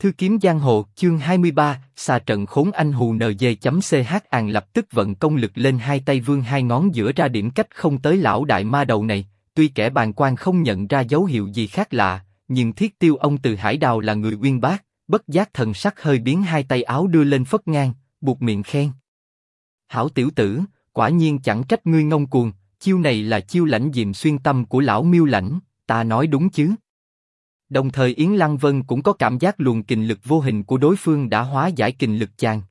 Thư kiếm giang hồ, chương 23, xà trận khốn anh hù nd.ch. Àn lập tức vận công lực lên hai tay vươn hai ngón giữa ra điểm cách không tới lão đại ma đầu này. Tuy kẻ bàng quan không nhận ra dấu hiệu gì khác lạ, nhưng Thiết Tiêu ông từ Hải Đào là người uyên bác, bất giác thần sắc hơi biến, hai tay áo đưa lên phất ngang, buột miệng khen: hảo tiểu tử, quả nhiên chẳng trách ngươi ngông cuồng, chiêu này là chiêu lãnh diệm xuyên tâm của lão Miêu Lãnh, ta nói đúng chứ? Đồng thời Yến Lăng Vân cũng có cảm giác luồng kình lực vô hình của đối phương đã hóa giải kình lực chàng.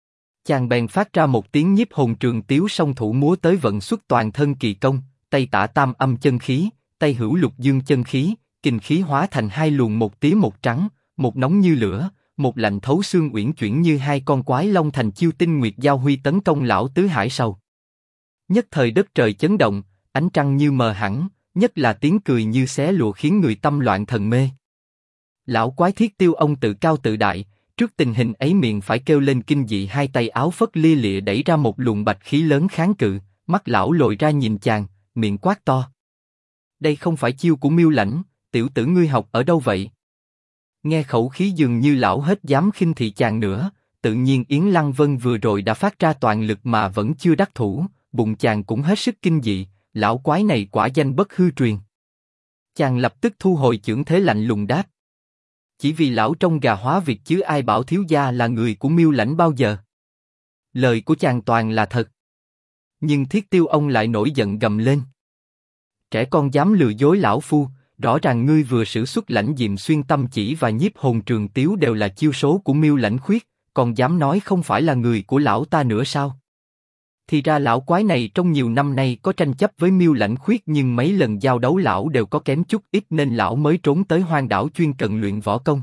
Chàng bèn phát ra một tiếng nhiếp hồn trường tiếu, song thủ múa tới vận xuất toàn thân kỳ công, tay tả tam âm chân khí, tay hữu lục dương chân khí, kình khí hóa thành hai luồng, một tía một trắng, một nóng như lửa, một lạnh thấu xương, uyển chuyển như hai con quái long, thành chiêu tinh nguyệt giao huy tấn công lão tứ hải sầu. Nhất thời đất trời chấn động, ánh trăng như mờ hẳn, nhất là tiếng cười như xé lụa khiến người tâm loạn thần mê. Lão quái Thiết Tiêu ông tự cao tự đại, trước tình hình ấy miệng phải kêu lên kinh dị, hai tay áo phất lia lịa đẩy ra một luồng bạch khí lớn kháng cự, mắt lão lồi ra nhìn chàng, miệng quát to: đây không phải chiêu của Miêu Lãnh, tiểu tử ngươi học ở đâu vậy? Nghe khẩu khí dường như lão hết dám khinh thị chàng nữa, tự nhiên Yến Lăng Vân vừa rồi đã phát ra toàn lực mà vẫn chưa đắc thủ, bụng chàng cũng hết sức kinh dị, lão quái này quả danh bất hư truyền. Chàng lập tức thu hồi chưởng thế lạnh lùng đáp: chỉ vì lão trông gà hóa vịt chứ ai bảo thiếu gia là người của Miêu Lãnh bao giờ. Lời của chàng toàn là thật. Nhưng Thiết Tiêu ông lại nổi giận gầm lên: trẻ con dám lừa dối lão phu, rõ ràng ngươi vừa sử xuất lãnh diệm xuyên tâm chỉ và nhiếp hồn trường tiếu đều là chiêu số của Miêu Lãnh Khuyết, còn dám nói không phải là người của lão ta nữa sao? Thì ra lão quái này trong nhiều năm nay có tranh chấp với Miêu Lãnh Khuyết, nhưng mấy lần giao đấu lão đều có kém chút ít nên lão mới trốn tới hoang đảo chuyên cần luyện võ công.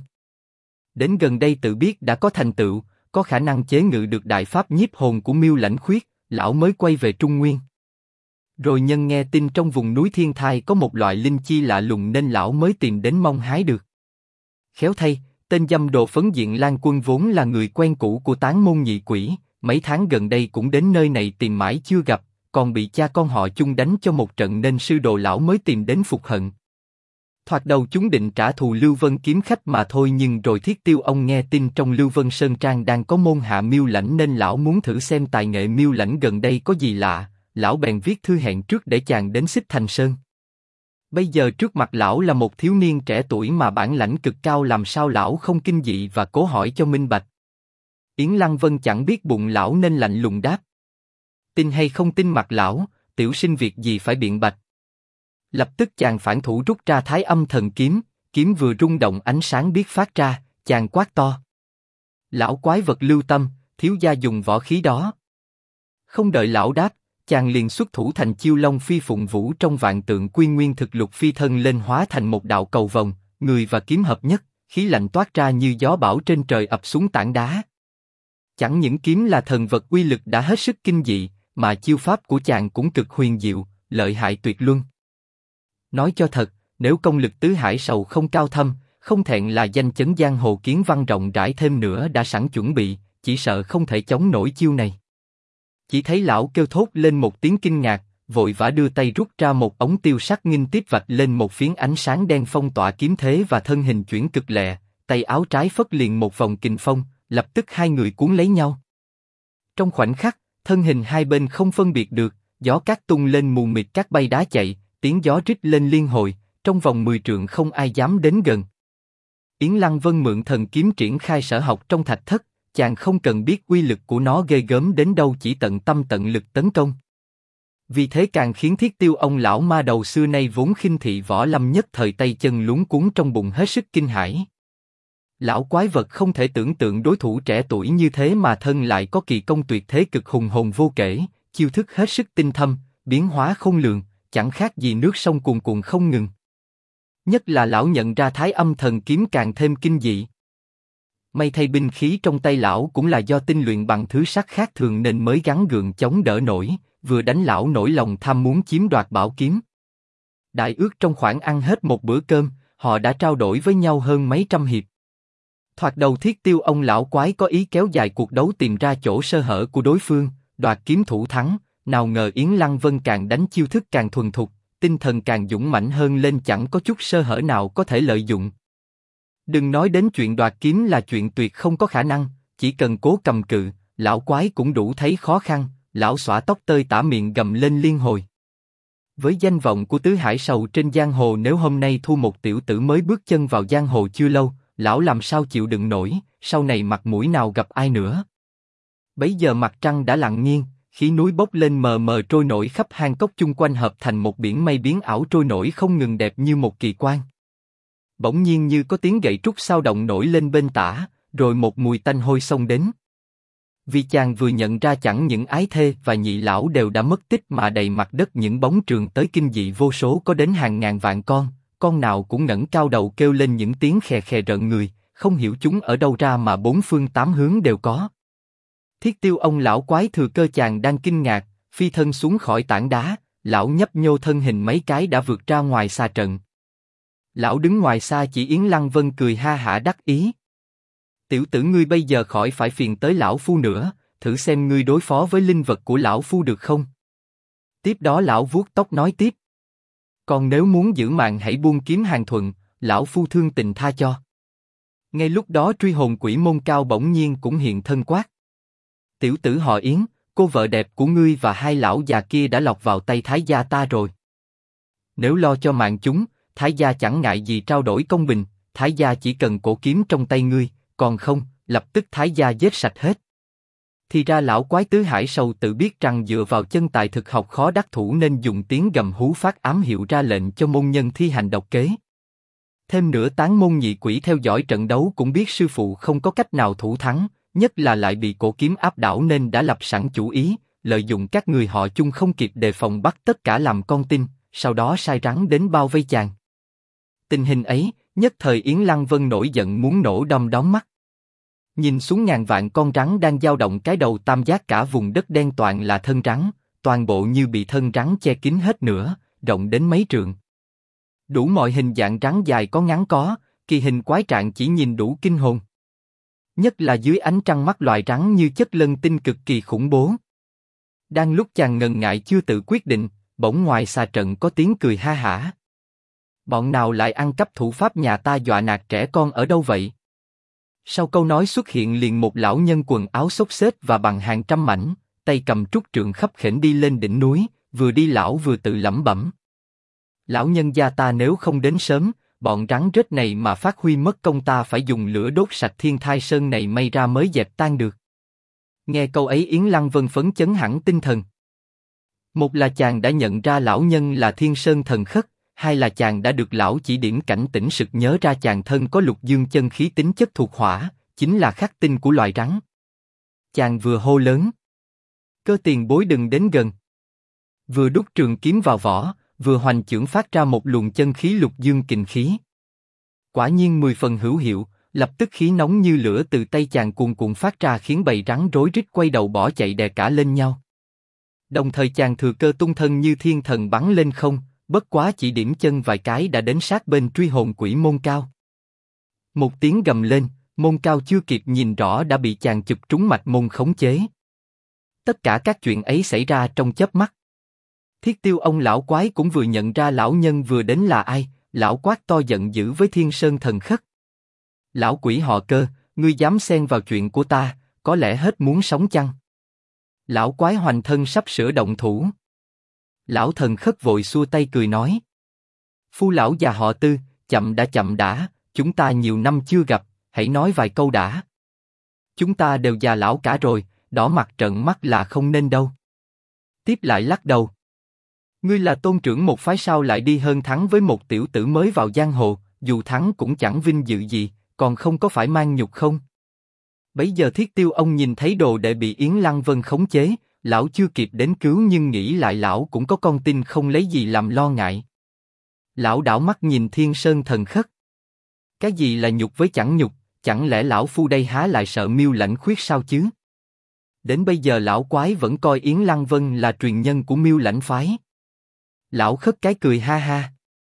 Đến gần đây tự biết đã có thành tựu, có khả năng chế ngự được đại pháp nhiếp hồn của Miêu Lãnh Khuyết, lão mới quay về Trung Nguyên. Rồi nhân nghe tin trong vùng núi Thiên Thai có một loại linh chi lạ lùng nên lão mới tìm đến mong hái được. Khéo thay, tên dâm đồ Phấn Diện Lan Quân vốn là người quen cũ của Tán Môn Nhị Quỷ, mấy tháng gần đây cũng đến nơi này tìm mãi chưa gặp, còn bị cha con họ Chung đánh cho một trận nên sư đồ lão mới tìm đến phục hận. Thoạt đầu chúng định trả thù Lưu Vân kiếm khách mà thôi, nhưng rồi Thiết Tiêu ông nghe tin trong Lưu Vân Sơn Trang đang có môn hạ Miêu Lãnh nên lão muốn thử xem tài nghệ Miêu Lãnh gần đây có gì lạ, lão bèn viết thư hẹn trước để chàng đến Xích Thành Sơn. Bây giờ trước mặt lão là một thiếu niên trẻ tuổi mà bản lãnh cực cao, làm sao lão không kinh dị và cố hỏi cho minh bạch. Yến Lăng Vân chẳng biết bụng lão nên lạnh lùng đáp: tin hay không tin mặc lão, tiểu sinh việc gì phải biện bạch. Lập tức chàng phản thủ rút ra Thái Âm Thần Kiếm, kiếm vừa rung động ánh sáng biết phát ra, chàng quát to: lão quái vật lưu tâm, thiếu gia dùng võ khí đó. Không đợi lão đáp, chàng liền xuất thủ thành chiêu Long Phi Phụng Vũ trong Vạn Tượng Quy Nguyên Thực Lục phi thân lên, hóa thành một đạo cầu vồng, người và kiếm hợp nhất, khí lạnh toát ra như gió bão trên trời ập xuống tảng đá. Chẳng những kiếm là thần vật uy lực đã hết sức kinh dị, mà chiêu pháp của chàng cũng cực huyền diệu, lợi hại tuyệt luân. Nói cho thật, nếu công lực tứ hải sầu không cao thâm, không thẹn là danh chấn giang hồ kiến văn rộng rãi thêm nữa đã sẵn chuẩn bị, chỉ sợ không thể chống nổi chiêu này. Chỉ thấy lão kêu thốt lên một tiếng kinh ngạc, vội vã đưa tay rút ra một ống tiêu sắc nghinh tiếp vạch lên một phiến ánh sáng đen phong tỏa kiếm thế và thân hình chuyển cực lẹ, tay áo trái phất liền một vòng kình phong, lập tức hai người cuốn lấy nhau. Trong khoảnh khắc, thân hình hai bên không phân biệt được, gió cát tung lên mù mịt, cát bay đá chạy, tiếng gió rít lên liên hồi, trong vòng 10 trượng không ai dám đến gần. Yến Lăng Vân mượn thần kiếm triển khai sở học trong thạch thất, chàng không cần biết uy lực của nó ghê gớm đến đâu, chỉ tận tâm tận lực tấn công. Vì thế càng khiến Thiết Tiêu ông lão ma đầu xưa nay vốn khinh thị võ lâm nhất thời tay chân luống cuống trong bụng hết sức kinh hãi. Lão quái vật không thể tưởng tượng đối thủ trẻ tuổi như thế mà thân lại có kỳ công tuyệt thế cực hùng hồn vô kể, chiêu thức hết sức tinh thâm, biến hóa khôn lường, chẳng khác gì nước sông cuồn cuộn không ngừng. Nhất là lão nhận ra Thái Âm Thần Kiếm càng thêm kinh dị. May thay binh khí trong tay lão cũng là do tinh luyện bằng thứ sắt khác thường nên mới gắng gượng chống đỡ nổi, vừa đánh lão nổi lòng tham muốn chiếm đoạt bảo kiếm. Đại ước trong khoảng ăn hết một bữa cơm, họ đã trao đổi với nhau hơn mấy trăm hiệp. Thoạt đầu Thiết Tiêu ông lão quái có ý kéo dài cuộc đấu tìm ra chỗ sơ hở của đối phương, đoạt kiếm thủ thắng, nào ngờ Yến Lăng Vân càng đánh chiêu thức càng thuần thục, tinh thần càng dũng mãnh hơn lên, chẳng có chút sơ hở nào có thể lợi dụng. Đừng nói đến chuyện đoạt kiếm là chuyện tuyệt không có khả năng, chỉ cần cố cầm cự, lão quái cũng đủ thấy khó khăn. Lão xõa tóc tơi tả miệng gầm lên liên hồi. Với danh vọng của tứ hải sầu trên giang hồ, nếu hôm nay thu một tiểu tử mới bước chân vào giang hồ chưa lâu, lão làm sao chịu đựng nổi, sau này mặt mũi nào gặp ai nữa. Bấy giờ mặt trăng đã lặn nghiêng, khí núi bốc lên mờ mờ trôi nổi khắp hang cốc chung quanh hợp thành một biển mây biến ảo trôi nổi không ngừng đẹp như một kỳ quan. Bỗng nhiên như có tiếng gậy trúc sao động nổi lên bên tả, rồi một mùi tanh hôi xông đến. Vì chàng vừa nhận ra chẳng những ái thê và nhị lão đều đã mất tích mà đầy mặt đất những bóng trường tới kinh dị vô số có đến hàng ngàn vạn con nào cũng ngẩng cao đầu kêu lên những tiếng khè khè rợn người, không hiểu chúng ở đâu ra mà bốn phương tám hướng đều có. Thiết Tiêu ông lão quái thừa cơ chàng đang kinh ngạc, phi thân xuống khỏi tảng đá, lão nhấp nhô thân hình mấy cái đã vượt ra ngoài xa trận. Lão đứng ngoài xa chỉ Yến Lăng Vân cười ha hả đắc ý. Tiểu tử ngươi bây giờ khỏi phải phiền tới lão phu nữa, thử xem ngươi đối phó với linh vật của lão phu được không? Tiếp đó lão vuốt tóc nói tiếp. Còn nếu muốn giữ mạng hãy buông kiếm hàng thuận, lão phu thương tình tha cho. Ngay lúc đó truy hồn quỷ Môn Cao bỗng nhiên cũng hiện thân quát. Tiểu tử họ Yến, cô vợ đẹp của ngươi và hai lão già kia đã lọt vào tay Thái gia ta rồi. Nếu lo cho mạng chúng, Thái gia chẳng ngại gì trao đổi công bình, Thái gia chỉ cần cổ kiếm trong tay ngươi, còn không, lập tức Thái gia giết sạch hết. Thì ra lão quái tứ hải sầu tự biết rằng dựa vào chân tài thực học khó đắc thủ nên dùng tiếng gầm hú phát ám hiệu ra lệnh cho môn nhân thi hành độc kế. Thêm nữa tán môn nhị quỷ theo dõi trận đấu cũng biết sư phụ không có cách nào thủ thắng, nhất là lại bị cổ kiếm áp đảo nên đã lập sẵn chủ ý, lợi dụng các người họ chung không kịp đề phòng bắt tất cả làm con tin, sau đó sai rắn đến bao vây chàng. Tình hình ấy, nhất thời Yến Lăng Vân nổi giận muốn nổ đom đóm mắt. Nhìn xuống ngàn vạn con rắn đang dao động cái đầu tam giác cả vùng đất đen toàn là thân rắn, toàn bộ như bị thân rắn che kín hết nữa, rộng đến mấy trượng. Đủ mọi hình dạng rắn dài có ngắn có, kỳ hình quái trạng chỉ nhìn đủ kinh hồn. Nhất là dưới ánh trăng mắt loài rắn như chất lân tinh cực kỳ khủng bố. Đang lúc chàng ngần ngại chưa tự quyết định, bỗng ngoài xà trận có tiếng cười ha hả. Bọn nào lại ăn cắp thủ pháp nhà ta dọa nạt trẻ con ở đâu vậy? Sau câu nói xuất hiện liền một lão nhân quần áo xốc xếch và bằng hàng trăm mảnh, tay cầm trúc trượng khấp khểnh đi lên đỉnh núi, vừa đi lão vừa tự lẩm bẩm. Lão nhân gia ta nếu không đến sớm, bọn rắn rết này mà phát huy mất công ta phải dùng lửa đốt sạch Thiên Thai Sơn này may ra mới dẹp tan được. Nghe câu ấy Yến Lăng Vân phấn chấn hẳn tinh thần. Một là chàng đã nhận ra lão nhân là Thiên Sơn thần khất, hai là chàng đã được lão chỉ điểm cảnh tỉnh sực nhớ ra chàng thân có lục dương chân khí tính chất thuộc hỏa, chính là khắc tinh của loài rắn. Chàng vừa hô lớn. Cơ tiền bối đừng đến gần. Vừa đút trường kiếm vào vỏ, vừa hoành chưởng phát ra một luồng chân khí lục dương kình khí. Quả nhiên 10 phần hữu hiệu, lập tức khí nóng như lửa từ tay chàng cuồn cuộn phát ra khiến bầy rắn rối rít quay đầu bỏ chạy đè cả lên nhau. Đồng thời chàng thừa cơ tung thân như thiên thần bắn lên không, bất quá chỉ điểm chân vài cái đã đến sát bên truy hồn quỷ Môn Cao. Một tiếng gầm lên, Môn Cao chưa kịp nhìn rõ đã bị chàng chụp trúng mạch môn khống chế. Tất cả các chuyện ấy xảy ra trong chớp mắt. Thiết Tiêu ông lão quái cũng vừa nhận ra lão nhân vừa đến là ai, lão quát to giận dữ với Thiên Sơn thần khất. Lão quỷ họ Cơ, ngươi dám xen vào chuyện của ta, có lẽ hết muốn sống chăng? Lão quái hoành thân sắp sửa động thủ. Lão thần khất vội xua tay cười nói. Phu lão già họ Tư, chậm đã, chúng ta nhiều năm chưa gặp, hãy nói vài câu đã. Chúng ta đều già lão cả rồi, đỏ mặt trợn mắt là không nên đâu. Tiếp lại lắc đầu. Ngươi là tôn trưởng một phái sao lại đi hơn thắng với một tiểu tử mới vào giang hồ, dù thắng cũng chẳng vinh dự gì, còn không có phải mang nhục không? Bấy giờ Thiết Tiêu ông nhìn thấy đồ đệ bị Yến Lăng Vân khống chế, lão chưa kịp đến cứu nhưng nghĩ lại lão cũng có con tin không lấy gì làm lo ngại. Lão đảo mắt nhìn Thiên Sơn thần khất. Cái gì là nhục với chẳng nhục, chẳng lẽ lão phu đây há lại sợ Miêu Lãnh Khuyết sao chứ? Đến bây giờ lão quái vẫn coi Yến Lăng Vân là truyền nhân của Miêu Lãnh phái. Lão khất cái cười ha ha.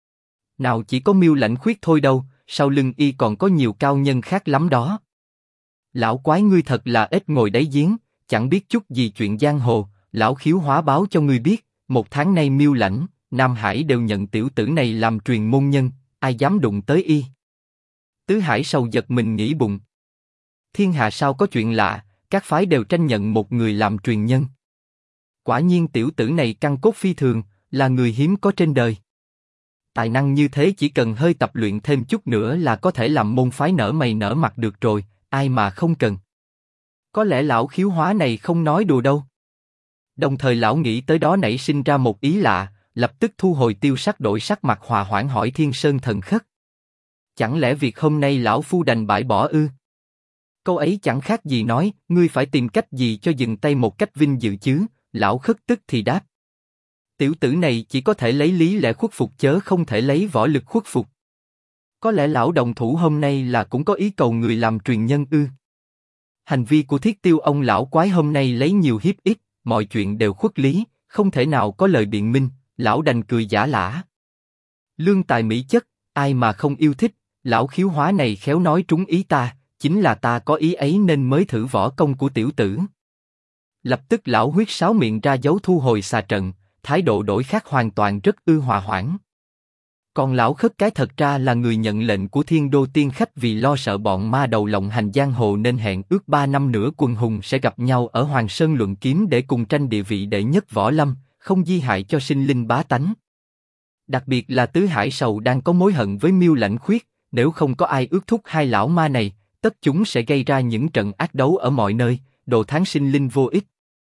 Nào chỉ có Miêu Lãnh Khuyết thôi đâu, sau lưng y còn có nhiều cao nhân khác lắm đó. Lão quái ngươi thật là ít ngồi đáy giếng, chẳng biết chút gì chuyện giang hồ. Lão khiếu hóa báo cho ngươi biết, 1 tháng nay Miêu Lãnh, Nam Hải đều nhận tiểu tử này làm truyền môn nhân, ai dám đụng tới y? Tứ Hải Sầu giật mình nghĩ bụng. Thiên hạ sao có chuyện lạ, các phái đều tranh nhận một người làm truyền nhân. Quả nhiên tiểu tử này căn cốt phi thường, là người hiếm có trên đời. Tài năng như thế chỉ cần hơi tập luyện thêm chút nữa là có thể làm môn phái nở mày nở mặt được rồi, ai mà không cần. Có lẽ lão khiếu hóa này không nói đùa đâu. Đồng thời lão nghĩ tới đó nảy sinh ra một ý lạ, lập tức thu hồi tiêu sắc đổi sắc mặt hòa hoãn hỏi Thiên Sơn Thần Khất. Chẳng lẽ việc hôm nay lão phu đành bãi bỏ ư? Câu ấy chẳng khác gì nói, ngươi phải tìm cách gì cho dừng tay một cách vinh dự chứ, lão Khất tức thì đáp. Tiểu tử này chỉ có thể lấy lý lẽ khuất phục chớ không thể lấy võ lực khuất phục. Có lẽ lão đồng thủ hôm nay là cũng có ý cầu người làm truyền nhân ư? Hành vi của Thiết Tiêu ông lão quái hôm nay lấy nhiều hiếp ít, mọi chuyện đều khuất lý, không thể nào có lời biện minh, lão đành cười giả lả. Lương tài mỹ chất, ai mà không yêu thích, lão khiếu hóa này khéo nói trúng ý ta, chính là ta có ý ấy nên mới thử võ công của tiểu tử. Lập tức lão huyết sáo miệng ra dấu thu hồi xà trận, thái độ đổi khác hoàn toàn rất hòa hoãn. Còn lão Khất cái thật ra là người nhận lệnh của Thiên Đô Tiên Khách vì lo sợ bọn ma đầu lộng hành giang hồ nên hẹn ước 3 năm nữa quần hùng sẽ gặp nhau ở Hoàng Sơn luận kiếm để cùng tranh địa vị đệ nhất võ lâm, không di hại cho sinh linh bá tánh. Đặc biệt là Tứ Hải Sầu đang có mối hận với Miêu Lãnh Khuyết, nếu không có ai ước thúc hai lão ma này, tất chúng sẽ gây ra những trận ác đấu ở mọi nơi, đồ tháng sinh linh vô ích.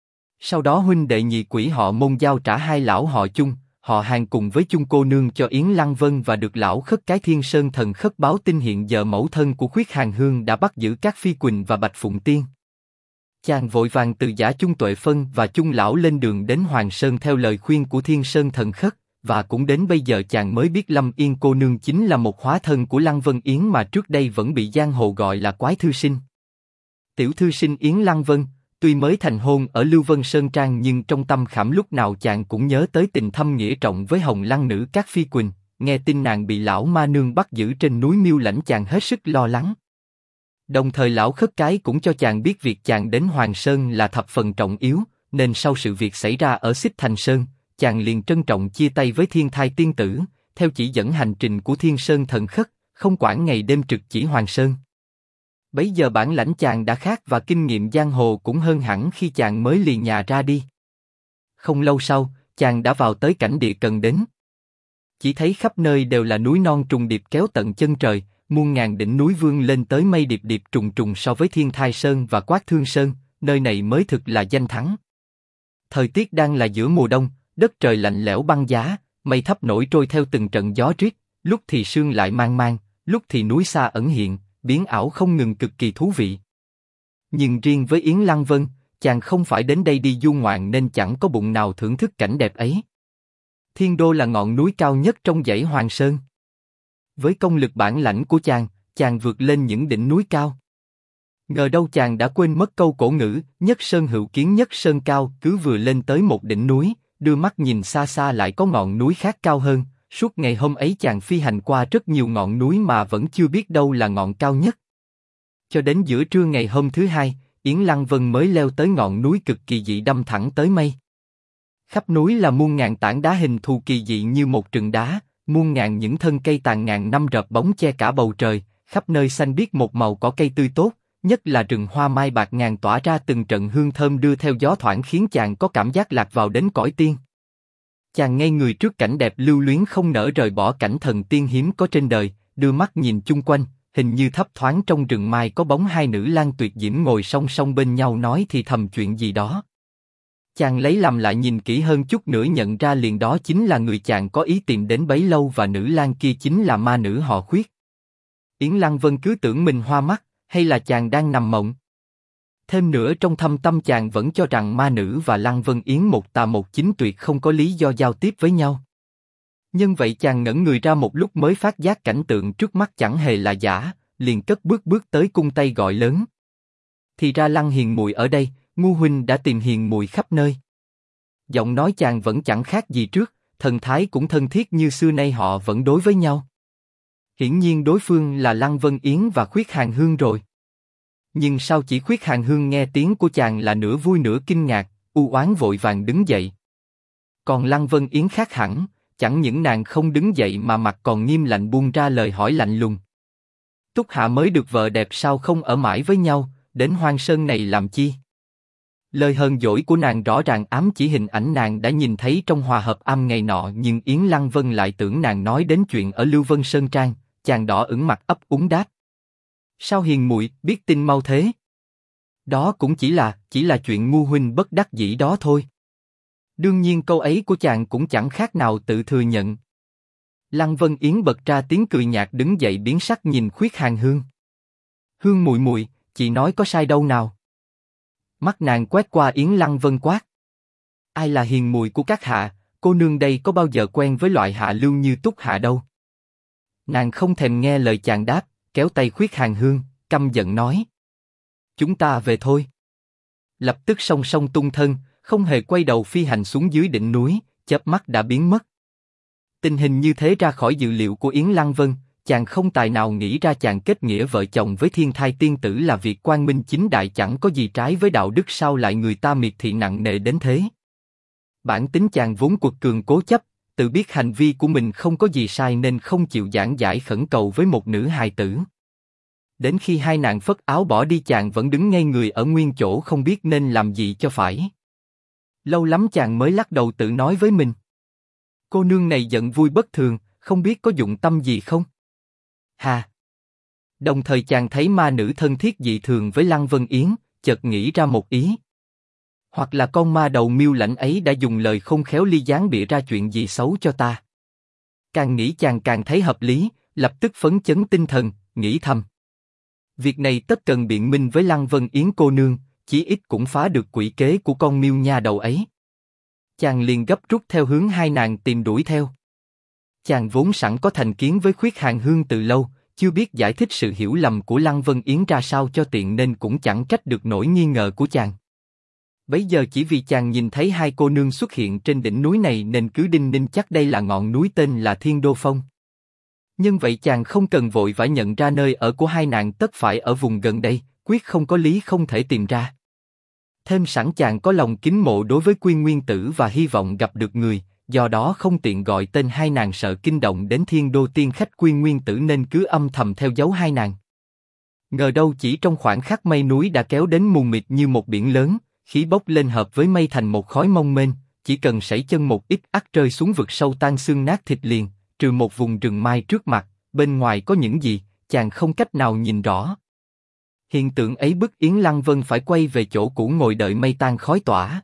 Sau đó huynh đệ nhị quỷ họ Môn giao trả hai lão họ Chung, họ Hàng cùng với Chung cô nương cho Yến Lăng Vân và được lão Khất cái Thiên Sơn Thần Khất báo tin hiện giờ mẫu thân của Khuyết Hàng Hương đã bắt giữ các Phi Quỳnh và Bạch Phụng Tiên. Chàng vội vàng từ giả Chung Tuệ Phân và Chung lão lên đường đến Hoàng Sơn theo lời khuyên của Thiên Sơn Thần Khất, và cũng đến bây giờ chàng mới biết Lâm Yên cô nương chính là một hóa thân của Lăng Vân Yến mà trước đây vẫn bị giang hồ gọi là Quái Thư Sinh. Tiểu thư sinh Yến Lăng Vân, tuy mới thành hôn ở Lưu Vân Sơn Trang nhưng trong tâm khảm lúc nào chàng cũng nhớ tới tình thâm nghĩa trọng với Hồng Lăng nữ các Phi Quỳnh, nghe tin nàng bị lão ma nương bắt giữ trên núi Miêu Lãnh chàng hết sức lo lắng. Đồng thời lão Khất cái cũng cho chàng biết việc chàng đến Hoàng Sơn là thập phần trọng yếu, nên sau sự việc xảy ra ở Xích Thành Sơn, chàng liền trân trọng chia tay với Thiên Thai tiên tử, theo chỉ dẫn hành trình của Thiên Sơn Thần Khất, không quản ngày đêm trực chỉ Hoàng Sơn. Bấy giờ bản lãnh chàng đã khác và kinh nghiệm giang hồ cũng hơn hẳn khi chàng mới lìa nhà ra đi. Không lâu sau, chàng đã vào tới cảnh địa cần đến. Chỉ thấy khắp nơi đều là núi non trùng điệp kéo tận chân trời, muôn ngàn đỉnh núi vươn lên tới mây điệp điệp trùng trùng so với Thiên Thai Sơn và Quát Thương Sơn, nơi này mới thực là danh thắng. Thời tiết đang là giữa mùa đông, đất trời lạnh lẽo băng giá, mây thấp nổi trôi theo từng trận gió riết, lúc thì sương lại mang mang, lúc thì núi xa ẩn hiện, biến ảo không ngừng cực kỳ thú vị. Nhưng riêng với Yến Lăng Vân, chàng không phải đến đây đi du ngoạn nên chẳng có bụng nào thưởng thức cảnh đẹp ấy. Thiên Đô là ngọn núi cao nhất trong dãy Hoàng Sơn. Với công lực bản lãnh của chàng vượt lên những đỉnh núi cao. Ngờ đâu chàng đã quên mất câu cổ ngữ, nhất sơn hữu kiến nhất sơn cao, cứ vừa lên tới một đỉnh núi, đưa mắt nhìn xa xa lại có ngọn núi khác cao hơn. Suốt ngày hôm ấy chàng phi hành qua rất nhiều ngọn núi mà vẫn chưa biết đâu là ngọn cao nhất. Cho đến giữa trưa ngày hôm thứ hai, Yến Lăng Vân mới leo tới ngọn núi cực kỳ dị đâm thẳng tới mây. Khắp núi là muôn ngàn tảng đá hình thù kỳ dị như một rừng đá, muôn ngàn những thân cây tàn ngàn năm rợp bóng che cả bầu trời, khắp nơi xanh biếc một màu cỏ cây tươi tốt, nhất là rừng hoa mai bạc ngàn tỏa ra từng trận hương thơm đưa theo gió thoảng khiến chàng có cảm giác lạc vào đến cõi tiên. Chàng ngây người trước cảnh đẹp lưu luyến không nỡ rời bỏ cảnh thần tiên hiếm có trên đời, đưa mắt nhìn chung quanh, hình như thấp thoáng trong rừng mai có bóng hai nữ lang tuyệt diễm ngồi song song bên nhau nói thì thầm chuyện gì đó. Chàng lấy làm lại nhìn kỹ hơn chút nữa nhận ra liền đó chính là người chàng có ý tìm đến bấy lâu và nữ lang kia chính là ma nữ họ Khuyết. Yến Lăng Vân cứ tưởng mình hoa mắt, hay là chàng đang nằm mộng. Thêm nữa trong thâm tâm chàng vẫn cho rằng ma nữ và Lăng Vân Yến một tà một chính tuyệt không có lý do giao tiếp với nhau. Nhân vậy chàng ngẩn người ra một lúc mới phát giác cảnh tượng trước mắt chẳng hề là giả, liền cất bước tới cung tay gọi lớn. Thì ra Lăng hiền muội ở đây, ngu huynh đã tìm hiền muội khắp nơi. Giọng nói chàng vẫn chẳng khác gì trước, thần thái cũng thân thiết như xưa nay họ vẫn đối với nhau. Hiển nhiên đối phương là Lăng Vân Yến và Khuyết Hàng Hương rồi. Nhưng sao chỉ Khuyết Hàng Hương nghe tiếng của chàng là nửa vui nửa kinh ngạc, u oán vội vàng đứng dậy. Còn Lăng Vân Yến khác hẳn, chẳng những nàng không đứng dậy mà mặt còn nghiêm lạnh buông ra lời hỏi lạnh lùng. Túc Hạ mới được vợ đẹp sao không ở mãi với nhau, đến Hoang Sơn này làm chi? Lời hờn dỗi của nàng rõ ràng ám chỉ hình ảnh nàng đã nhìn thấy trong hòa hợp âm ngày nọ, nhưng Yến Lăng Vân lại tưởng nàng nói đến chuyện ở Lưu Vân Sơn Trang. Chàng đỏ ửng mặt ấp úng đáp: sao hiền muội biết tin mau thế? Đó cũng chỉ là chuyện ngu huynh bất đắc dĩ đó thôi. Đương nhiên câu ấy của chàng cũng chẳng khác nào tự thừa nhận. Lăng Vân Yến bật ra tiếng cười nhạt, đứng dậy biến sắc nhìn Khuyết Hàn Hương. Hương muội muội, chị nói có sai đâu nào? Mắt nàng quét qua Yến Lăng Vân quát: ai là hiền muội của các hạ? Cô nương đây có bao giờ quen với loại hạ lưu như Túc Hạ đâu. Nàng không thèm nghe lời chàng đáp, kéo tay Khuyết Hàn Hương, căm giận nói: chúng ta về thôi. Lập tức song song tung thân, không hề quay đầu phi hành xuống dưới đỉnh núi, chớp mắt đã biến mất. Tình hình như thế ra khỏi dự liệu của Yến Lăng Vân, chàng không tài nào nghĩ ra chàng kết nghĩa vợ chồng với Thiên Thai tiên tử là việc quang minh chính đại, chẳng có gì trái với đạo đức, sao lại người ta miệt thị nặng nề đến thế. Bản tính chàng vốn quật cường cố chấp, tự biết hành vi của mình không có gì sai nên không chịu giảng giải khẩn cầu với một nữ hài tử. Đến khi hai nàng phất áo bỏ đi, chàng vẫn đứng ngây người ở nguyên chỗ không biết nên làm gì cho phải. Lâu lắm chàng mới lắc đầu tự nói với mình: cô nương này giận vui bất thường, không biết có dụng tâm gì không? Hà. Đồng thời chàng thấy ma nữ thân thiết dị thường với Lăng Vân Yến, chợt nghĩ ra một ý. Hoặc là con ma đầu miêu lãnh ấy đã dùng lời không khéo ly gián bịa ra chuyện gì xấu cho ta. Càng nghĩ chàng càng thấy hợp lý, lập tức phấn chấn tinh thần, nghĩ thầm: việc này tất cần biện minh với Lăng Vân Yến cô nương, chí ít cũng phá được quỷ kế của con miêu nha đầu ấy. Chàng liền gấp rút theo hướng hai nàng tìm đuổi theo. Chàng vốn sẵn có thành kiến với Khuyết Hàn Hương từ lâu, chưa biết giải thích sự hiểu lầm của Lăng Vân Yến ra sao cho tiện nên cũng chẳng trách được nỗi nghi ngờ của chàng. Bấy giờ chỉ vì chàng nhìn thấy hai cô nương xuất hiện trên đỉnh núi này nên cứ đinh ninh chắc đây là ngọn núi tên là Thiên Đô Phong. Nhưng vậy chàng không cần vội vã nhận ra nơi ở của hai nàng, tất phải ở vùng gần đây, quyết không có lý không thể tìm ra. Thêm sẵn chàng có lòng kính mộ đối với Quyên Nguyên Tử và hy vọng gặp được người, do đó không tiện gọi tên hai nàng, sợ kinh động đến Thiên Đô tiên khách Quyên Nguyên Tử nên cứ âm thầm theo dấu hai nàng. Ngờ đâu chỉ trong khoảng khắc mây núi đã kéo đến mù mịt như một biển lớn, khí bốc lên hợp với mây thành một khói mông mênh, chỉ cần sẩy chân một ít ắt rơi xuống vực sâu tan xương nát thịt liền, trừ một vùng rừng mai trước mặt, bên ngoài có những gì, chàng không cách nào nhìn rõ. Hiện tượng ấy bức Yến Lăng Vân phải quay về chỗ cũ ngồi đợi mây tan khói tỏa.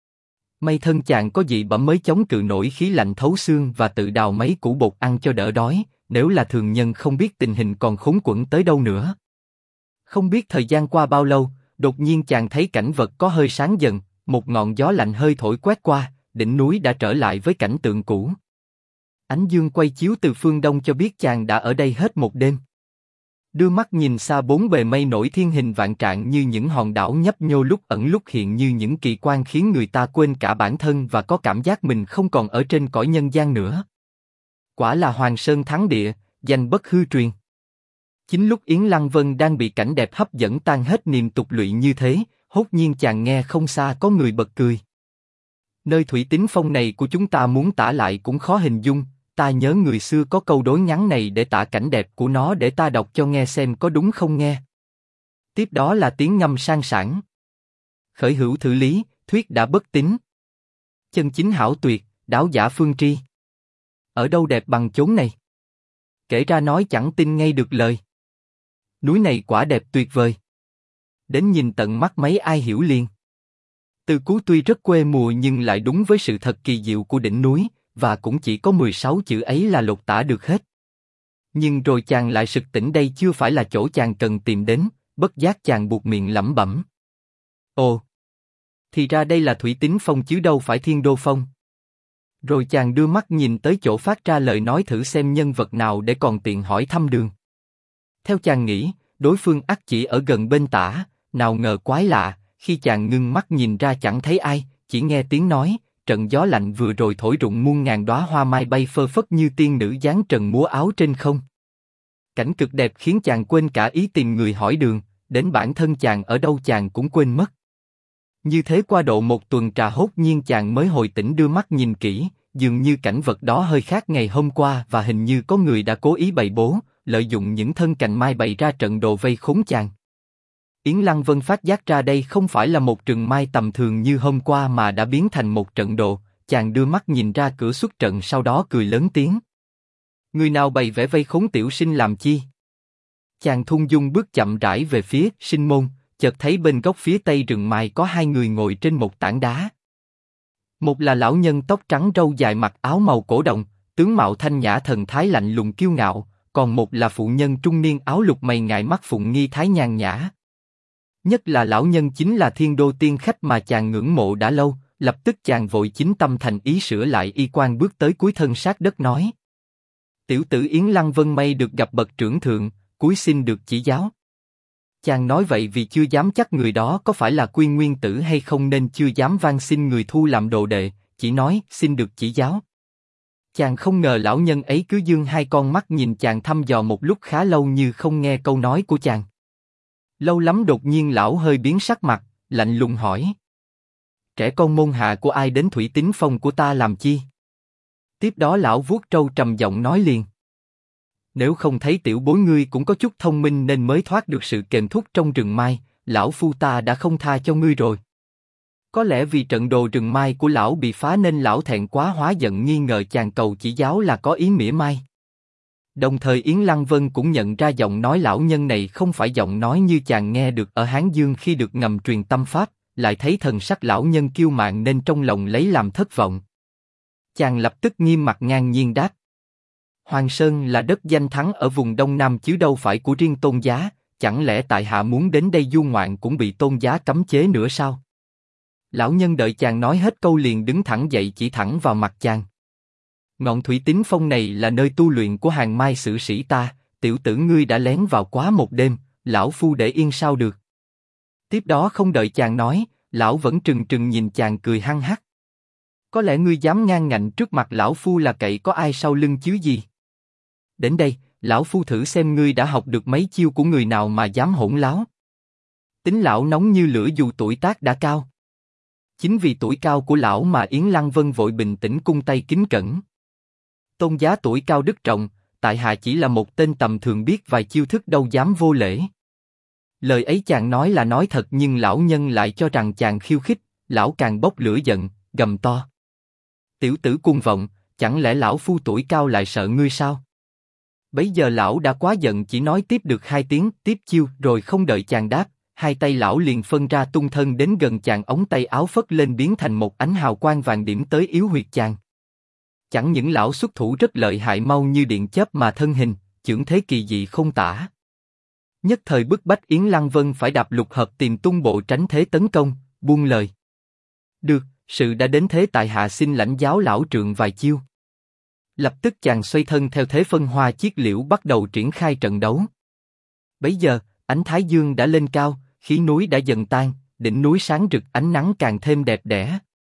May thân chàng có dị bẩm mới chống cự nổi khí lạnh thấu xương và tự đào mấy củ bột ăn cho đỡ đói, nếu là thường nhân không biết tình hình còn khốn quẫn tới đâu nữa. Không biết thời gian qua bao lâu, đột nhiên chàng thấy cảnh vật có hơi sáng dần, một ngọn gió lạnh hơi thổi quét qua, đỉnh núi đã trở lại với cảnh tượng cũ. Ánh dương quay chiếu từ phương đông cho biết chàng đã ở đây hết một đêm. Đưa mắt nhìn xa, bốn bề mây nổi thiên hình vạn trạng như những hòn đảo nhấp nhô, lúc ẩn lúc hiện như những kỳ quan, khiến người ta quên cả bản thân và có cảm giác mình không còn ở trên cõi nhân gian nữa. Quả là Hoàng Sơn thắng địa, danh bất hư truyền. Chính lúc Yến Lăng Vân đang bị cảnh đẹp hấp dẫn tan hết niềm tục lụy như thế, hốt nhiên chàng nghe không xa có người bật cười. Nơi Thủy Tín Phong này của chúng ta muốn tả lại cũng khó hình dung. Ta nhớ người xưa có câu đối ngắn này để tả cảnh đẹp của nó, để ta đọc cho nghe xem có đúng không nghe. Tiếp đó là tiếng ngâm sang sảng. Khởi hữu thử lý, thuyết đã bất tín. Chân chính hảo tuyệt, đáo giả phương tri. Ở đâu đẹp bằng chốn này? Kể ra nói chẳng tin ngay được lời. Núi này quả đẹp tuyệt vời. Đến nhìn tận mắt mấy ai hiểu liền. Từ cú tuy rất quê mùa nhưng lại đúng với sự thật kỳ diệu của đỉnh núi. Và cũng chỉ có 16 chữ ấy là lột tả được hết. Nhưng rồi chàng lại sực tỉnh đây chưa phải là chỗ chàng cần tìm đến, bất giác chàng buột miệng lẩm bẩm. Ồ! Thì ra đây là Thủy Tín Phong chứ đâu phải Thiên Đô Phong. Rồi chàng đưa mắt nhìn tới chỗ phát ra lời nói thử xem nhân vật nào để còn tiện hỏi thăm đường. Theo chàng nghĩ, đối phương ắt chỉ ở gần bên tả, nào ngờ quái lạ, khi chàng ngưng mắt nhìn ra chẳng thấy ai, chỉ nghe tiếng nói. Trận gió lạnh vừa rồi thổi rụng muôn ngàn đóa hoa mai bay phơ phất như tiên nữ dáng trần múa áo trên không. Cảnh cực đẹp khiến chàng quên cả ý tìm người hỏi đường, đến bản thân chàng ở đâu chàng cũng quên mất. Như thế qua độ một tuần trà hốt nhiên chàng mới hồi tỉnh, đưa mắt nhìn kỹ, dường như cảnh vật đó hơi khác ngày hôm qua và hình như có người đã cố ý bày bố, lợi dụng những thân cành mai bày ra trận đồ vây khốn chàng. Yến Lăng Vân phát giác ra đây không phải là một rừng mai tầm thường như hôm qua mà đã biến thành một trận đồ, chàng đưa mắt nhìn ra cửa xuất trận sau đó cười lớn tiếng. Người nào bày vẽ vây khốn tiểu sinh làm chi? Chàng thung dung bước chậm rãi về phía sinh môn, chợt thấy bên góc phía tây rừng mai có hai người ngồi trên một tảng đá. Một là lão nhân tóc trắng râu dài mặc áo màu cổ đồng, tướng mạo thanh nhã thần thái lạnh lùng kiêu ngạo, còn một là phụ nhân trung niên áo lục mày ngài mắt phụng nghi thái nhàn nhã. Nhất là lão nhân chính là Thiên Đô tiên khách mà chàng ngưỡng mộ đã lâu, lập tức chàng vội chính tâm thành ý sửa lại y quan bước tới cúi thân sát đất nói. Tiểu tử Yến Lăng Vân may được gặp bậc trưởng thượng, cúi xin được chỉ giáo. Chàng nói vậy vì chưa dám chắc người đó có phải là Quyên Nguyên Tử hay không nên chưa dám van xin người thu làm đồ đệ, chỉ nói xin được chỉ giáo. Chàng không ngờ lão nhân ấy cứ dương hai con mắt nhìn chàng thăm dò một lúc khá lâu như không nghe câu nói của chàng. Lâu lắm đột nhiên lão hơi biến sắc mặt, lạnh lùng hỏi. Trẻ con môn hạ của ai đến Thủy Tín Phong của ta làm chi? Tiếp đó lão vuốt trâu trầm giọng nói liền. Nếu không thấy tiểu bối ngươi cũng có chút thông minh nên mới thoát được sự kềm thúc trong rừng mai, lão phu ta đã không tha cho ngươi rồi. Có lẽ vì trận đồ rừng mai của lão bị phá nên lão thẹn quá hóa giận nghi ngờ chàng cầu chỉ giáo là có ý mỉa mai. Đồng thời Yến Lăng Vân cũng nhận ra giọng nói lão nhân này không phải giọng nói như chàng nghe được ở Hán Dương khi được ngầm truyền tâm pháp, lại thấy thần sắc lão nhân kiêu mạn nên trong lòng lấy làm thất vọng. Chàng lập tức nghiêm mặt ngang nhiên đáp. Hoàng Sơn là đất danh thắng ở vùng Đông Nam chứ đâu phải của riêng Tôn giá, chẳng lẽ tại hạ muốn đến đây du ngoạn cũng bị Tôn giá cấm chế nữa sao? Lão nhân đợi chàng nói hết câu liền đứng thẳng dậy chỉ thẳng vào mặt chàng. Ngọn Thủy Tín Phong này là nơi tu luyện của hàng mai sử sĩ ta, tiểu tử ngươi đã lén vào quá một đêm, lão phu để yên sao được? Tiếp đó không đợi chàng nói, lão vẫn trừng trừng nhìn chàng cười hăng hắc. Có lẽ ngươi dám ngang ngạnh trước mặt lão phu là cậy có ai sau lưng chứ gì? Đến đây, lão phu thử xem ngươi đã học được mấy chiêu của người nào mà dám hỗn láo. Tính lão nóng như lửa dù tuổi tác đã cao. Chính vì tuổi cao của lão mà Yến Lăng Vân vội bình tĩnh cung tay kính cẩn. Tôn giá tuổi cao đức trọng, tại hạ chỉ là một tên tầm thường biết vài chiêu thức đâu dám vô lễ. Lời ấy chàng nói là nói thật nhưng lão nhân lại cho rằng chàng khiêu khích, lão càng bốc lửa giận, gầm to. Tiểu tử cung vọng, chẳng lẽ lão phu tuổi cao lại sợ ngươi sao? Bấy giờ lão đã quá giận chỉ nói tiếp được hai tiếng tiếp chiêu rồi không đợi chàng đáp, hai tay lão liền phân ra tung thân đến gần chàng ống tay áo phất lên biến thành một ánh hào quang vàng điểm tới yếu huyệt chàng. Chẳng những lão xuất thủ rất lợi hại mau như điện chớp mà thân hình, chưởng thế kỳ dị không tả. Nhất thời bức bách Yến Lăng Vân phải đạp lục hợp tìm tung bộ tránh thế tấn công, buông lời. Được, sự đã đến thế tại hạ xin lãnh giáo lão trượng vài chiêu. Lập tức chàng xoay thân theo thế phân hoa chiết liễu bắt đầu triển khai trận đấu. Bấy giờ, ánh thái dương đã lên cao, khí núi đã dần tan, đỉnh núi sáng rực ánh nắng càng thêm đẹp đẽ.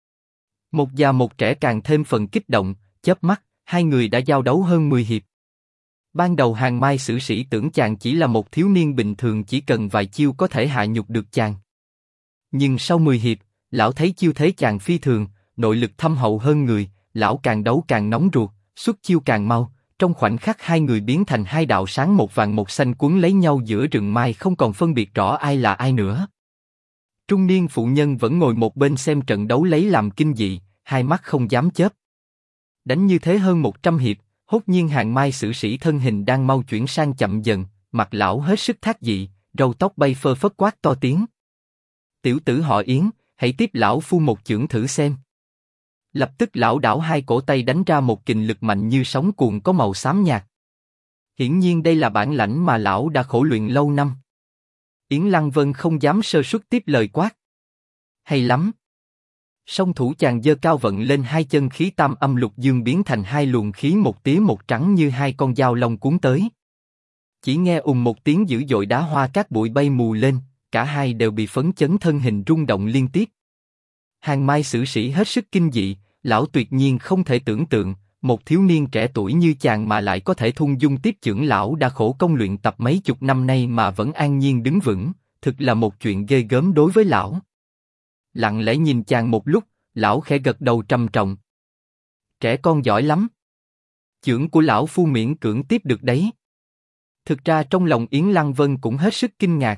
Một già một trẻ càng thêm phần kích động, chớp mắt, hai người đã giao đấu hơn 10 hiệp. Ban đầu hàng mai sử sĩ tưởng chàng chỉ là một thiếu niên bình thường chỉ cần vài chiêu có thể hạ nhục được chàng. Nhưng sau 10 hiệp, lão thấy chiêu thế chàng phi thường, nội lực thâm hậu hơn người, lão càng đấu càng nóng ruột, xuất chiêu càng mau, trong khoảnh khắc hai người biến thành hai đạo sáng một vàng một xanh cuốn lấy nhau giữa rừng mai không còn phân biệt rõ ai là ai nữa. Trung niên phụ nhân vẫn ngồi một bên xem trận đấu lấy làm kinh dị, hai mắt không dám chớp. Đánh như thế hơn 100 hiệp, hốt nhiên hàng mai sử sĩ thân hình đang mau chuyển sang chậm dần, mặt lão hết sức thác dị, râu tóc bay phơ phất quát to tiếng. Tiểu tử họ Yến, hãy tiếp lão phu một chưởng thử xem. Lập tức lão đảo hai cổ tay đánh ra một kình lực mạnh như sóng cuồn có màu xám nhạt. Hiển nhiên đây là bản lãnh mà lão đã khổ luyện lâu năm. Yến Lăng Vân không dám sơ suất tiếp lời quát. Hay lắm. Song thủ chàng giơ cao vận lên hai chân khí tam âm lục dương biến thành hai luồng khí một tía một trắng như hai con dao long cuốn tới. Chỉ nghe một tiếng dữ dội đá hoa cát bụi bay mù lên, cả hai đều bị phấn chấn thân hình rung động liên tiếp. Hàng mai sử sĩ hết sức kinh dị, lão tuyệt nhiên không thể tưởng tượng, một thiếu niên trẻ tuổi như chàng mà lại có thể thung dung tiếp chưởng lão đã khổ công luyện tập mấy chục năm nay mà vẫn an nhiên đứng vững, thực là một chuyện ghê gớm đối với lão. Lặng lẽ nhìn chàng một lúc, lão khẽ gật đầu trầm trọng. Trẻ con giỏi lắm. Chưởng của lão phu miễn cưỡng tiếp được đấy. Thực ra trong lòng Yến Lăng Vân cũng hết sức kinh ngạc.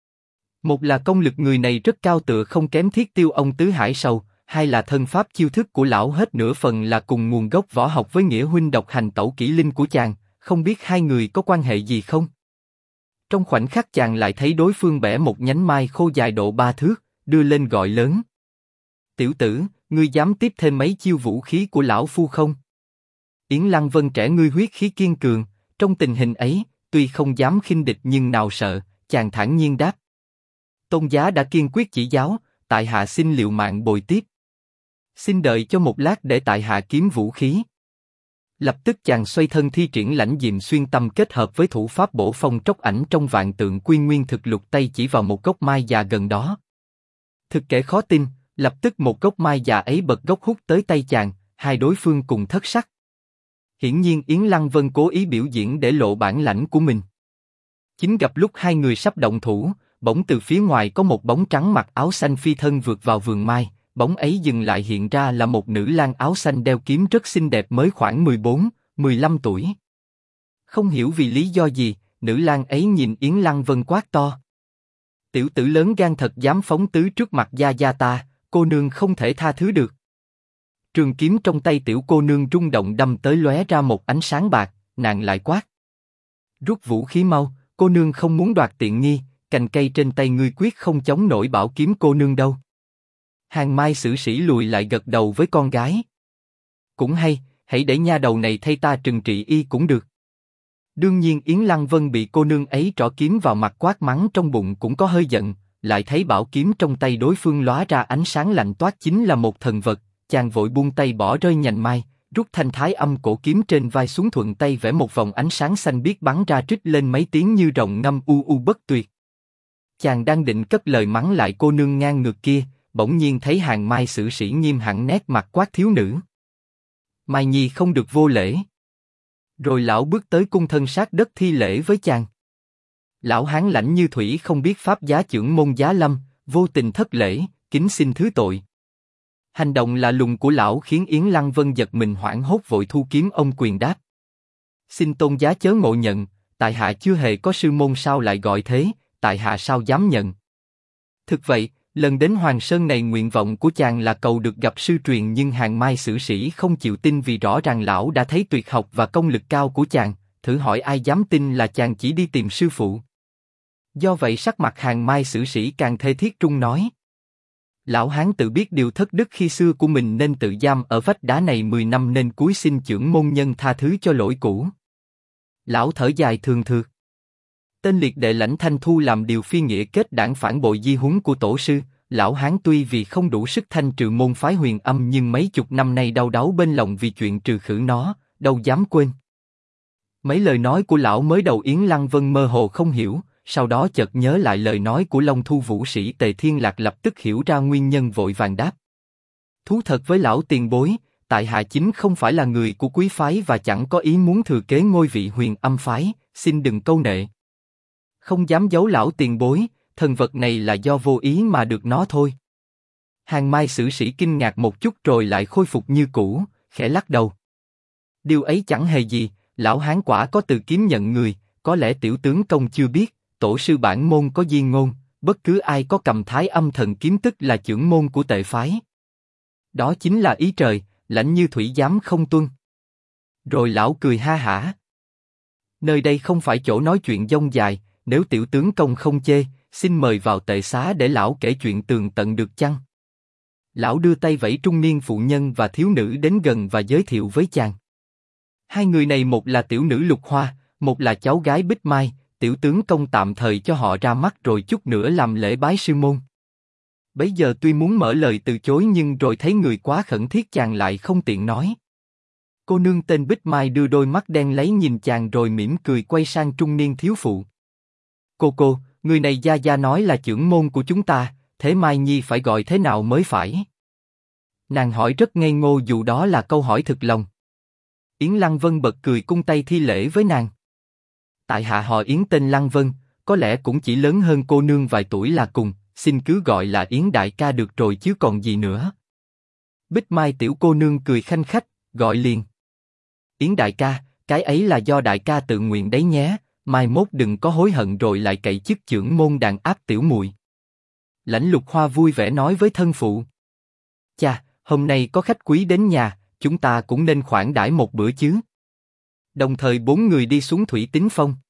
Một là công lực người này rất cao tựa không kém Thiết Tiêu ông Tứ Hải Sầu, hai là thân pháp chiêu thức của lão hết nửa phần là cùng nguồn gốc võ học với Nghĩa huynh độc hành tẩu kỹ linh của chàng, không biết hai người có quan hệ gì không? Trong khoảnh khắc chàng lại thấy đối phương bẻ một nhánh mai khô dài độ 3 thước, đưa lên gọi lớn. Tiểu tử, ngươi dám tiếp thêm mấy chiêu vũ khí của lão phu không? Yến Lăng Vân trẻ ngươi huyết khí kiên cường, trong tình hình ấy, tuy không dám khinh địch nhưng nào sợ, chàng thản nhiên đáp. Tôn giá đã kiên quyết chỉ giáo, tại hạ xin liều mạng bồi tiếp. Xin đợi cho một lát để tại hạ kiếm vũ khí. Lập tức chàng xoay thân thi triển lãnh diệm xuyên tâm kết hợp với thủ pháp bổ phong tróc ảnh trong vạn tượng quy nguyên thực lục tay chỉ vào một gốc mai già gần đó. Thực kể khó tin, lập tức một gốc mai già ấy bật gốc hút tới tay chàng, hai đối phương cùng thất sắc. Hiển nhiên Yến Lăng Vân cố ý biểu diễn để lộ bản lãnh của mình. Chính gặp lúc hai người sắp động thủ, bỗng từ phía ngoài có một bóng trắng mặc áo xanh phi thân vượt vào vườn mai, bóng ấy dừng lại hiện ra là một nữ lang áo xanh đeo kiếm rất xinh đẹp mới khoảng 14, 15 tuổi. Không hiểu vì lý do gì, nữ lang ấy nhìn Yến Lăng Vân quát to. Tiểu tử lớn gan thật dám phóng tứ trước mặt gia gia ta, cô nương không thể tha thứ được. Trường kiếm trong tay tiểu cô nương rung động đâm tới lóe ra một ánh sáng bạc, nàng lại quát. Rút vũ khí mau, cô nương không muốn đoạt tiện nghi, cành cây trên tay ngươi quyết không chống nổi bảo kiếm cô nương đâu. Hàng Mai Sử Sĩ lùi lại gật đầu với con gái. Cũng hay, hãy để nha đầu này thay ta trừng trị y cũng được. Đương nhiên Yến Lăng Vân bị cô nương ấy trỏ kiếm vào mặt quát mắng trong bụng cũng có hơi giận, lại thấy bảo kiếm trong tay đối phương lóa ra ánh sáng lạnh toát chính là một thần vật, chàng vội buông tay bỏ rơi nhành mai, rút thanh thái âm cổ kiếm trên vai xuống thuận tay vẽ một vòng ánh sáng xanh biếc bắn ra trích lên mấy tiếng như rồng ngâm u u bất tuyệt. Chàng đang định cất lời mắng lại cô nương ngang ngược kia, bỗng nhiên thấy Hàng Mai Sử Sĩ nghiêm hẳn nét mặt quát thiếu nữ. Mai Nhi không được vô lễ. Rồi lão bước tới cung thân sát đất thi lễ với chàng. Lão hán lãnh như thủy không biết pháp giá chưởng môn giá lâm, vô tình thất lễ, kính xin thứ tội. Hành động lạ lùng của lão khiến Yến Lăng Vân giật mình hoảng hốt vội thu kiếm ông quyền đáp. Xin tôn giá chớ ngộ nhận, tại hạ chưa hề có sư môn sao lại gọi thế, tại hạ sao dám nhận. Thực vậy, lần đến Hoàng Sơn này nguyện vọng của chàng là cầu được gặp sư truyền nhưng Hàng Mai Sử Sĩ không chịu tin vì rõ ràng lão đã thấy tuyệt học và công lực cao của chàng, thử hỏi ai dám tin là chàng chỉ đi tìm sư phụ. Do vậy sắc mặt Hàng Mai Sử Sĩ càng thê thiết trung nói. Lão hán tự biết điều thất đức khi xưa của mình nên tự giam ở vách đá này 10 năm nên cúi xin chưởng môn nhân tha thứ cho lỗi cũ. Lão thở dài thường thượt. Tên liệt đệ Lãnh Thanh Thu làm điều phi nghĩa kết đảng phản bội di huấn của tổ sư, lão hán tuy vì không đủ sức thanh trừ môn phái Huyền Âm nhưng mấy chục năm nay đau đáu bên lòng vì chuyện trừ khử nó, đâu dám quên. Mấy lời nói của lão mới đầu Yến Lăng Vân mơ hồ không hiểu, sau đó chợt nhớ lại lời nói của Long Thu Vũ Sĩ Tề Thiên Lạc lập tức hiểu ra nguyên nhân vội vàng đáp. Thú thật với lão tiền bối, tại hạ chính không phải là người của quý phái và chẳng có ý muốn thừa kế ngôi vị Huyền Âm phái, xin đừng câu nệ. Không dám giấu lão tiền bối, thần vật này là do vô ý mà được nó thôi. Hàng Mai Sử Sĩ kinh ngạc một chút rồi lại khôi phục như cũ, khẽ lắc đầu. Điều ấy chẳng hề gì, lão hán quả có từ kiếm nhận người, có lẽ tiểu tướng công chưa biết, tổ sư bản môn có di ngôn, bất cứ ai có cầm thái âm thần kiếm tức là chưởng môn của tệ phái. Đó chính là ý trời, lãnh như thủy dám không tuân. Rồi lão cười ha hả. Nơi đây không phải chỗ nói chuyện dông dài, nếu tiểu tướng công không chê, xin mời vào tệ xá để lão kể chuyện tường tận được chăng? Lão đưa tay vẫy trung niên phụ nhân và thiếu nữ đến gần và giới thiệu với chàng. Hai người này một là tiểu nữ Lục Hoa, một là cháu gái Bích Mai, tiểu tướng công tạm thời cho họ ra mắt rồi chút nữa làm lễ bái sư môn. Bấy giờ tuy muốn mở lời từ chối nhưng rồi thấy người quá khẩn thiết chàng lại không tiện nói. Cô nương tên Bích Mai đưa đôi mắt đen lấy nhìn chàng rồi mỉm cười quay sang trung niên thiếu phụ. Cô, người này gia gia nói là chưởng môn của chúng ta, thế Mai Nhi phải gọi thế nào mới phải? Nàng hỏi rất ngây ngô dù đó là câu hỏi thực lòng. Yến Lăng Vân bật cười cung tay thi lễ với nàng. Tại hạ họ Yến tên Lăng Vân, có lẽ cũng chỉ lớn hơn cô nương vài tuổi là cùng, xin cứ gọi là Yến đại ca được rồi chứ còn gì nữa. Bích Mai tiểu cô nương cười khanh khách, gọi liền. Yến đại ca, cái ấy là do đại ca tự nguyện đấy nhé, mai mốt đừng có hối hận rồi lại cậy chức chưởng môn đàn áp tiểu muội. Lãnh Lục Hoa vui vẻ nói với thân phụ. Cha, hôm nay có khách quý đến nhà, chúng ta cũng nên khoản đãi một bữa chứ. Đồng thời bốn người đi xuống Thủy Tính Phong.